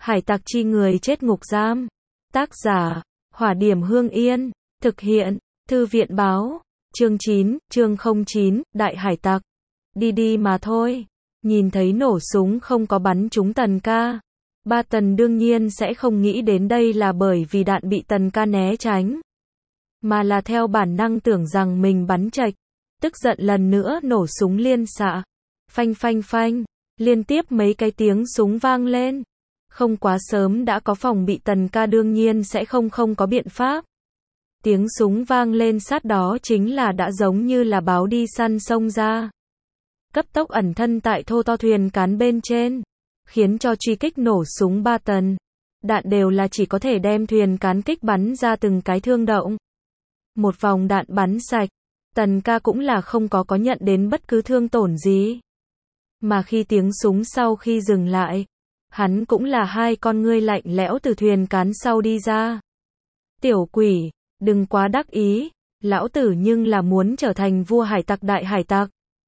Hải tặc chi người chết ngục giam. Tác giả, Hỏa Điểm Hương Yên. Thực hiện, Thư viện báo. Chương 9, chương 09, Đại Hải tặc. Đi đi mà thôi. Nhìn thấy nổ súng không có bắn trúng Tần ca. Ba Tần đương nhiên sẽ không nghĩ đến đây là bởi vì đạn bị Tần ca né tránh. Mà là theo bản năng tưởng rằng mình bắn chệch. Tức giận lần nữa nổ súng liên xạ. Phanh phanh phanh. Liên tiếp mấy cái tiếng súng vang lên. Không quá sớm đã có phòng bị Tần ca đương nhiên sẽ không có biện pháp. Tiếng súng vang lên sát đó chính là đã giống như là báo đi săn xông ra. Cấp tốc ẩn thân tại thô to thuyền cán bên trên. Khiến cho truy kích nổ súng ba Tần. Đạn đều là chỉ có thể đem thuyền cán kích bắn ra từng cái thương động. Một vòng đạn bắn sạch. Tần ca cũng là không có nhận đến bất cứ thương tổn gì. Mà khi tiếng súng sau khi dừng lại, hắn cũng là hai con ngươi lạnh lẽo từ thuyền cán sau đi ra. Tiểu quỷ, đừng quá đắc ý, lão tử nhưng là muốn trở thành vua hải tặc đại hải tặc.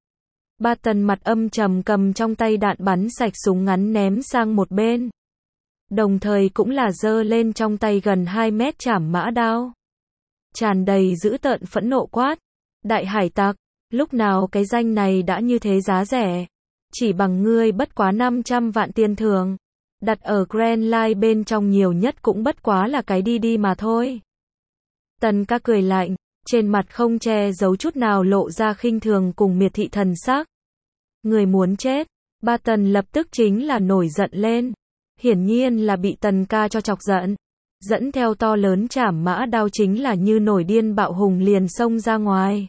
Ba Tần mặt âm trầm cầm trong tay đạn bắn sạch súng ngắn ném sang một bên. Đồng thời cũng là giơ lên trong tay gần 2 mét trảm mã đao. Tràn đầy dữ tợn phẫn nộ quát. Đại hải tặc, lúc nào cái danh này đã như thế giá rẻ. Chỉ bằng ngươi bất quá 500 vạn tiền thưởng. Đặt ở Grand Line bên trong nhiều nhất cũng bất quá là cái đi đi mà thôi. Tần ca cười lạnh, trên mặt không che giấu chút nào lộ ra khinh thường cùng miệt thị thần sắc. Người muốn chết. Ba Tần lập tức chính là nổi giận lên. Hiển nhiên là bị Tần ca cho chọc giận. Dẫn theo to lớn trảm mã đao chính là như nổi điên bạo hùng liền xông ra ngoài.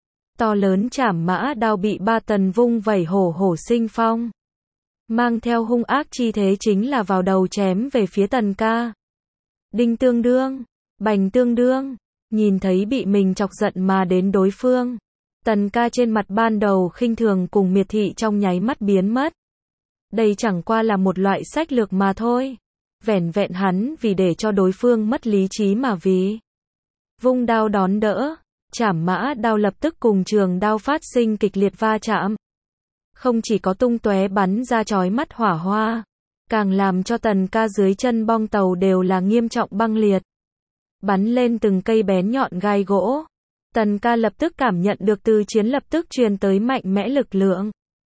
To lớn trảm mã đao bị ba Tần vung vẩy hổ hổ sinh phong. Mang theo hung ác chi thế chính là vào đầu chém về phía Tần ca. Đinh tương đương, bành tương đương, nhìn thấy bị mình chọc giận mà đến đối phương. Tần ca trên mặt ban đầu khinh thường cùng miệt thị trong nháy mắt biến mất. Đây chẳng qua là một loại sách lược mà thôi. Vẻn vẹn hắn vì để cho đối phương mất lý trí mà vì. Vung đao đón đỡ. Trảm mã đao lập tức cùng trường đao phát sinh kịch liệt va chạm. Không chỉ có tung tóe bắn ra chói mắt hỏa hoa, càng làm cho Tần ca dưới chân bong tàu đều là nghiêm trọng băng liệt. Bắn lên từng cây bén nhọn gai gỗ. Tần ca lập tức cảm nhận được từ chiến lập tức truyền tới mạnh mẽ lực lượng.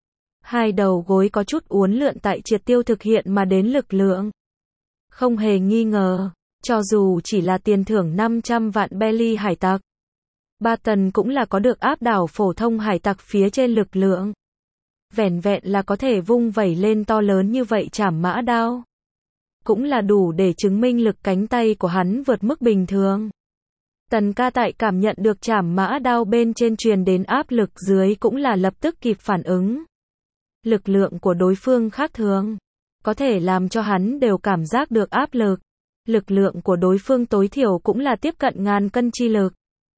Hai đầu gối có chút uốn lượn tại triệt tiêu thực hiện mà đến lực lượng. Không hề nghi ngờ, cho dù chỉ là tiền thưởng 500 vạn belly hải tặc. Ba Tần cũng là có được áp đảo phổ thông hải tặc phía trên lực lượng. Vẻn vẹn là có thể vung vẩy lên to lớn như vậy trảm mã đao. Cũng là đủ để chứng minh lực cánh tay của hắn vượt mức bình thường. Tần ca tại cảm nhận được trảm mã đao bên trên truyền đến áp lực dưới cũng là lập tức kịp phản ứng. Lực lượng của đối phương khác thường. Có thể làm cho hắn đều cảm giác được áp lực. Lực lượng của đối phương tối thiểu cũng là tiếp cận ngàn cân chi lực.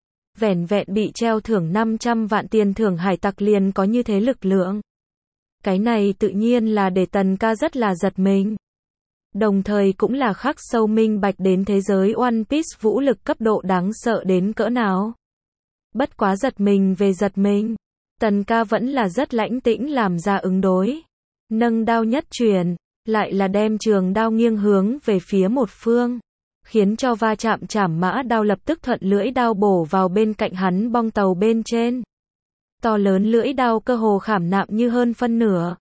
Vẻn vẹn bị treo thưởng 500 vạn tiền thưởng hải tặc liền có như thế lực lượng. Cái này tự nhiên là để Tần ca rất là giật mình. Đồng thời cũng là khắc sâu minh bạch đến thế giới One Piece vũ lực cấp độ đáng sợ đến cỡ nào. Bất quá giật mình về giật mình. Tần ca vẫn là rất lãnh tĩnh làm ra ứng đối. Nâng đao nhất truyền, lại là đem trường đao nghiêng hướng về phía một phương. Khiến cho va chạm trảm mã đao lập tức thuận lưỡi đao bổ vào bên cạnh hắn bong tàu bên trên. To lớn lưỡi đao cơ hồ khảm nạm như hơn phân nửa.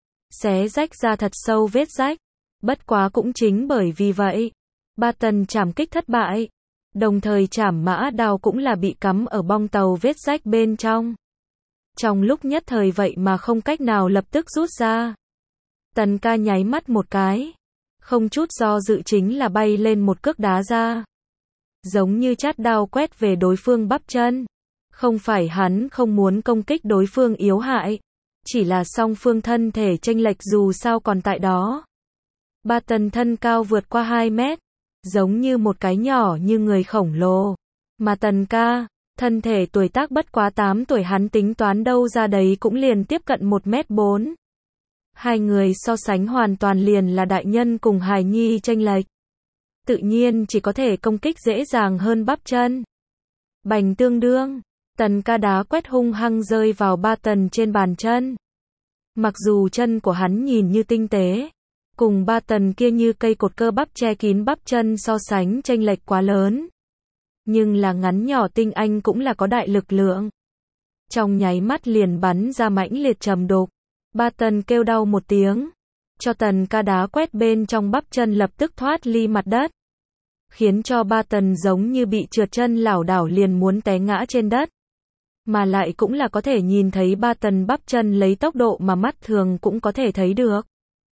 Xé rách ra thật sâu vết rách. Bất quá cũng chính bởi vì vậy, ba Tần trảm kích thất bại. Đồng thời trảm mã đao cũng là bị cắm ở bong tàu vết rách bên trong. Trong lúc nhất thời vậy mà không cách nào lập tức rút ra. Tần ca nháy mắt một cái. Không chút do dự chính là bay lên một cước đá ra. Giống như chát đao quét về đối phương bắp chân. Không phải hắn không muốn công kích đối phương yếu hại. Chỉ là song phương thân thể chênh lệch dù sao còn tại đó. Ba Tần thân cao vượt qua 2 mét. Giống như một cái nhỏ như người khổng lồ. Mà Tần ca, thân thể tuổi tác bất quá 8 tuổi hắn tính toán đâu ra đấy cũng liền tiếp cận 1m4. Hai người so sánh hoàn toàn liền là đại nhân cùng hài nhi chênh lệch. Tự nhiên chỉ có thể công kích dễ dàng hơn bắp chân. Bành tương đương, Tần ca đá quét hung hăng rơi vào ba Tần trên bàn chân. Mặc dù chân của hắn nhìn như tinh tế, cùng ba tần kia như cây cột cơ bắp che kín bắp chân so sánh chênh lệch quá lớn. Nhưng là ngắn nhỏ tinh anh cũng là có đại lực lượng. Trong nháy mắt liền bắn ra mãnh liệt trầm đục. Ba tần kêu đau một tiếng. Cho tần ca đá quét bên trong bắp chân lập tức thoát ly mặt đất. Khiến cho ba tần giống như bị trượt chân lảo đảo liền muốn té ngã trên đất. Mà lại cũng là có thể nhìn thấy ba tần bắp chân lấy tốc độ mà mắt thường cũng có thể thấy được.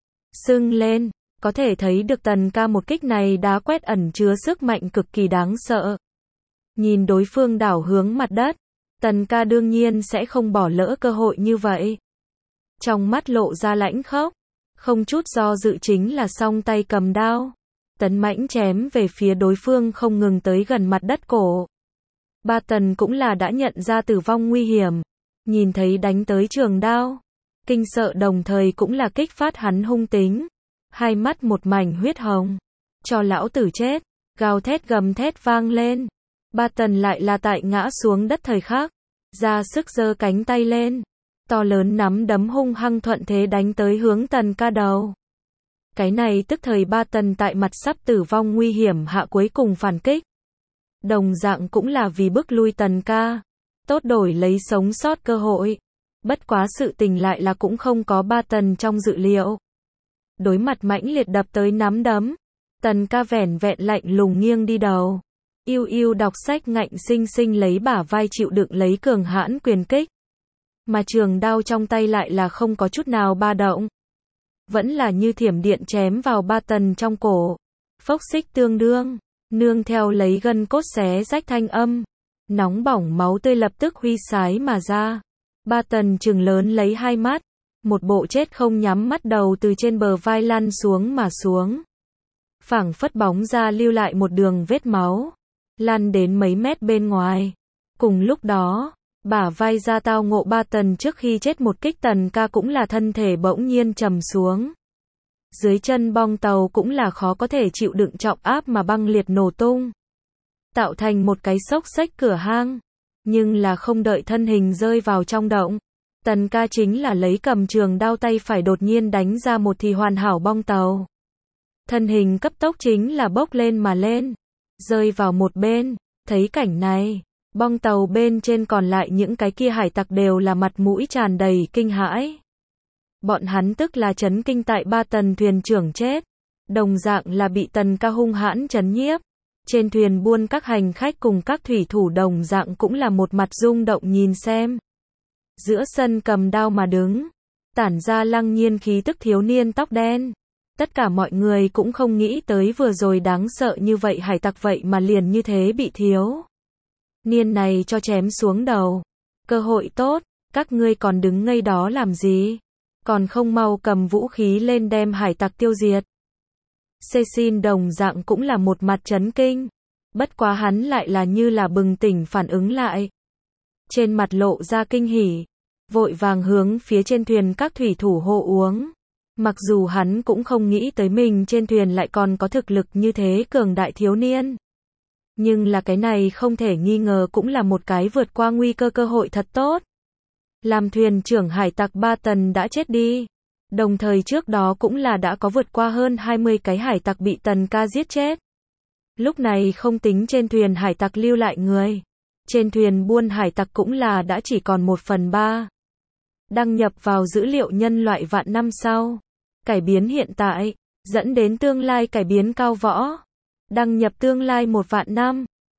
Sưng lên, có thể thấy được tần ca một kích này đá quét ẩn chứa sức mạnh cực kỳ đáng sợ. Nhìn đối phương đảo hướng mặt đất, tần ca đương nhiên sẽ không bỏ lỡ cơ hội như vậy. Trong mắt lộ ra lãnh khốc, không chút do dự chính là song tay cầm đao. Tấn mãnh chém về phía đối phương không ngừng tới gần mặt đất cổ. Ba tần cũng là đã nhận ra tử vong nguy hiểm. Nhìn thấy đánh tới trường đao. Kinh sợ đồng thời cũng là kích phát hắn hung tính. Hai mắt một mảnh huyết hồng. Cho lão tử chết. Gào thét gầm thét vang lên. Ba tần lại là tại ngã xuống đất thời khắc. Ra sức giơ cánh tay lên. To lớn nắm đấm hung hăng thuận thế đánh tới hướng tần ca đầu. Cái này tức thời ba tần tại mặt sắp tử vong nguy hiểm hạ cuối cùng phản kích. Đồng dạng cũng là vì bức lui tần ca. Tốt đổi lấy sống sót cơ hội. Bất quá sự tình lại là cũng không có ba tần trong dự liệu. Đối mặt mãnh liệt đập tới nắm đấm. Tần ca vẻn vẹn lạnh lùng nghiêng đi đầu. Yêu yêu đọc sách ngạnh sinh sinh lấy bả vai chịu đựng lấy cường hãn quyền kích. Mà trường đao trong tay lại là không có chút nào ba động. Vẫn là như thiểm điện chém vào ba tần trong cổ. Phốc xích tương đương. Nương theo lấy gân cốt xé rách thanh âm. Nóng bỏng máu tươi lập tức huy sái mà ra. Ba tần trừng lớn lấy hai mắt. Một bộ chết không nhắm mắt đầu từ trên bờ vai lăn xuống mà xuống. Phảng phất bóng ra lưu lại một đường vết máu. Lăn đến mấy mét bên ngoài. Cùng lúc đó, bả vai ra tao ngộ ba tần trước khi chết một kích tần ca cũng là thân thể bỗng nhiên trầm xuống. Dưới chân bong tàu cũng là khó có thể chịu đựng trọng áp mà băng liệt nổ tung. Tạo thành một cái xốc xếch cửa hang. Nhưng là không đợi thân hình rơi vào trong động. Tần ca chính là lấy cầm trường đao tay phải đột nhiên đánh ra một thì hoàn hảo bong tàu. Thân hình cấp tốc chính là bốc lên mà lên. Rơi vào một bên. Thấy cảnh này. Bong tàu bên trên còn lại những cái kia hải tặc đều là mặt mũi tràn đầy kinh hãi. Bọn hắn tức là chấn kinh tại ba tần thuyền trưởng chết. Đồng dạng là bị tần ca hung hãn chấn nhiếp. Trên thuyền buôn các hành khách cùng các thủy thủ đồng dạng cũng là một mặt rung động nhìn xem. Giữa sân cầm đao mà đứng. Tản ra lăng nhiên khí tức thiếu niên tóc đen. Tất cả mọi người cũng không nghĩ tới vừa rồi đáng sợ như vậy hải tặc vậy mà liền như thế bị thiếu niên này cho chém xuống đầu. Cơ hội tốt, các ngươi còn đứng ngây đó làm gì? Còn không mau cầm vũ khí lên đem hải tặc tiêu diệt. Cecil đồng dạng cũng là một mặt chấn kinh. Bất quá hắn lại là như là bừng tỉnh phản ứng lại. Trên mặt lộ ra kinh hỉ. Vội vàng hướng phía trên thuyền các thủy thủ hô uống. Mặc dù hắn cũng không nghĩ tới mình trên thuyền lại còn có thực lực như thế cường đại thiếu niên. Nhưng là cái này không thể nghi ngờ cũng là một cái vượt qua nguy cơ cơ hội thật tốt. Làm thuyền trưởng hải tặc ba tần đã chết đi. Đồng thời trước đó cũng là đã có vượt qua hơn 20 cái hải tặc bị tần ca giết chết. Lúc này không tính trên thuyền hải tặc lưu lại người. Trên thuyền buôn hải tặc cũng là đã chỉ còn 1/3. Đăng nhập vào dữ liệu nhân loại vạn năm sau. Cải biến hiện tại, dẫn đến tương lai cải biến cao võ. Đăng nhập tương lai 1 vạn năm.